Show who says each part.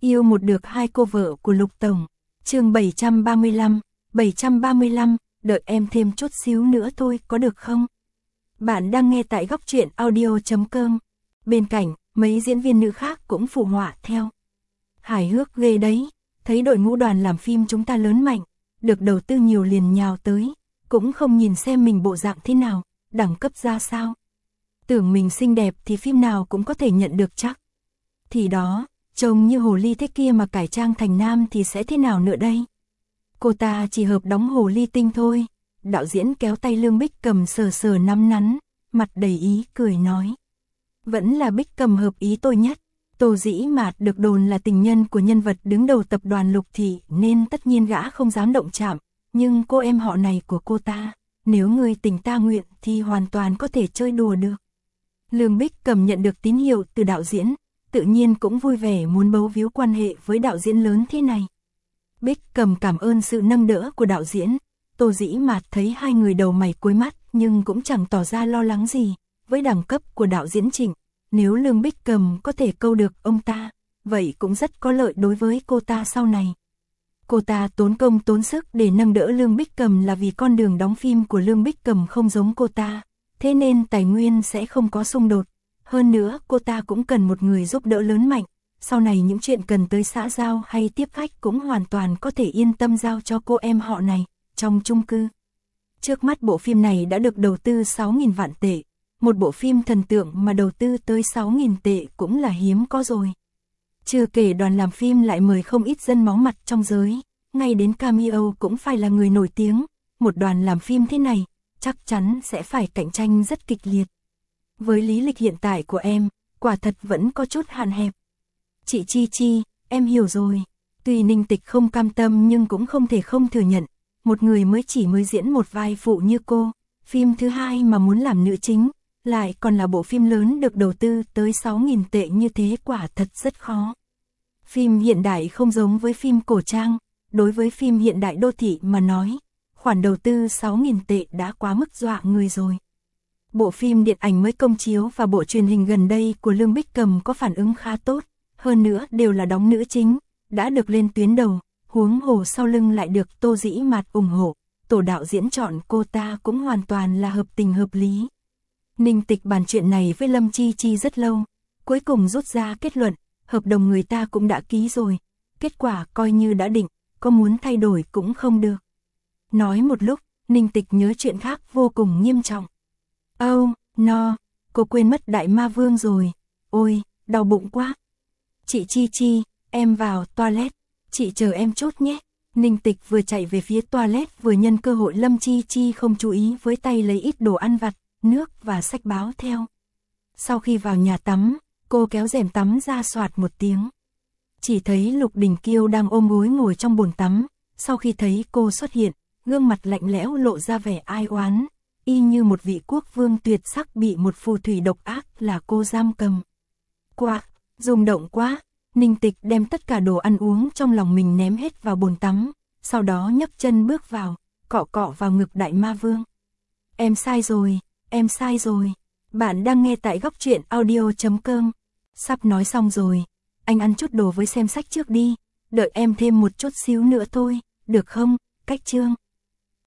Speaker 1: Yêu một được hai cô vợ của Lục Tổng. Chương 735, đợi em thêm chút xíu nữa thôi có được không? Bạn đang nghe tại góc truyện audio.com. Bên cạnh, mấy diễn viên nữ khác cũng phụ họa theo. Hài hước ghê đấy, thấy đội ngũ đoàn làm phim chúng ta lớn mạnh, được đầu tư nhiều liền nhào tới, cũng không nhìn xem mình bộ dạng thế nào, đẳng cấp ra sao. Tưởng mình xinh đẹp thì phim nào cũng có thể nhận được chắc. Thì đó, trông như hồ ly thế kia mà cải trang thành nam thì sẽ thế nào nữa đây? Cô ta chỉ hợp đóng hồ ly tinh thôi. Đạo diễn kéo tay Lương Bích Cầm sờ sờ nắm nắn, mặt đầy ý cười nói. Vẫn là Bích Cầm hợp ý tôi nhất. Tô Dĩ Mạt được đồn là tình nhân của nhân vật đứng đầu tập đoàn Lục Thị nên tất nhiên gã không dám động chạm. Nhưng cô em họ này của cô ta, nếu người tình ta nguyện thì hoàn toàn có thể chơi đùa được. Lương Bích Cầm nhận được tín hiệu từ đạo diễn, tự nhiên cũng vui vẻ muốn bấu víu quan hệ với đạo diễn lớn thế này. Bích Cầm cảm ơn sự nâng đỡ của đạo diễn. Tô Dĩ Mạt thấy hai người đầu mày cuối mắt nhưng cũng chẳng tỏ ra lo lắng gì. Với đẳng cấp của đạo diễn Trịnh, nếu Lương Bích Cầm có thể câu được ông ta, vậy cũng rất có lợi đối với cô ta sau này. Cô ta tốn công tốn sức để nâng đỡ Lương Bích Cầm là vì con đường đóng phim của Lương Bích Cầm không giống cô ta, thế nên tài nguyên sẽ không có xung đột. Hơn nữa cô ta cũng cần một người giúp đỡ lớn mạnh, sau này những chuyện cần tới xã giao hay tiếp khách cũng hoàn toàn có thể yên tâm giao cho cô em họ này, trong chung cư. Trước mắt bộ phim này đã được đầu tư 6.000 vạn tệ, một bộ phim thần tượng mà đầu tư tới 6.000 tệ cũng là hiếm có rồi. Chưa kể đoàn làm phim lại mời không ít dân máu mặt trong giới, ngay đến cameo cũng phải là người nổi tiếng, một đoàn làm phim thế này, chắc chắn sẽ phải cạnh tranh rất kịch liệt. Với lý lịch hiện tại của em, quả thật vẫn có chút hạn hẹp. Chị Chi, em hiểu rồi. Tuy Ninh Tịch không cam tâm nhưng cũng không thể không thừa nhận, một người mới diễn một vai phụ như cô, phim thứ hai mà muốn làm nữ chính, lại còn là bộ phim lớn được đầu tư tới 6.000 tệ như thế quả thật rất khó. Phim hiện đại không giống với phim cổ trang, đối với phim hiện đại đô thị mà nói, khoản đầu tư 6.000 tệ đã quá mức dọa người rồi. Bộ phim điện ảnh mới công chiếu và bộ truyền hình gần đây của Lương Bích Cầm có phản ứng khá tốt, hơn nữa đều là đóng nữ chính, đã được lên tuyến đầu, huống hồ sau lưng lại được Tô Dĩ Mạt ủng hộ, tổ đạo diễn chọn cô ta cũng hoàn toàn là hợp tình hợp lý. Ninh Tịch bàn chuyện này với Lâm Chi rất lâu, cuối cùng rút ra kết luận, hợp đồng người ta cũng đã ký rồi, kết quả coi như đã định, có muốn thay đổi cũng không được. Nói một lúc, Ninh Tịch nhớ chuyện khác vô cùng nghiêm trọng. Cô quên mất Đại Ma Vương rồi, ôi, đau bụng quá. Chị Chi, em vào toilet, chị chờ em chút nhé. Ninh Tịch vừa chạy về phía toilet vừa nhân cơ hội Lâm Chi không chú ý với tay lấy ít đồ ăn vặt, nước và sách báo theo. Sau khi vào nhà tắm, cô kéo rèm tắm ra xoạt một tiếng. Chỉ thấy Lục Đình Kiêu đang ôm gối ngồi trong bồn tắm, sau khi thấy cô xuất hiện, gương mặt lạnh lẽo lộ ra vẻ ai oán, y như một vị quốc vương tuyệt sắc bị một phù thủy độc ác là cô giam cầm. Quạc, rung động quá, Ninh Tịch đem tất cả đồ ăn uống trong lòng mình ném hết vào bồn tắm, sau đó nhấc chân bước vào, cọ vào ngực Đại Ma Vương. Em sai rồi, bạn đang nghe tại góc truyện audio.com. Sắp nói xong rồi, anh ăn chút đồ với xem sách trước đi, đợi em thêm một chút xíu nữa thôi, được không, Cách Trương?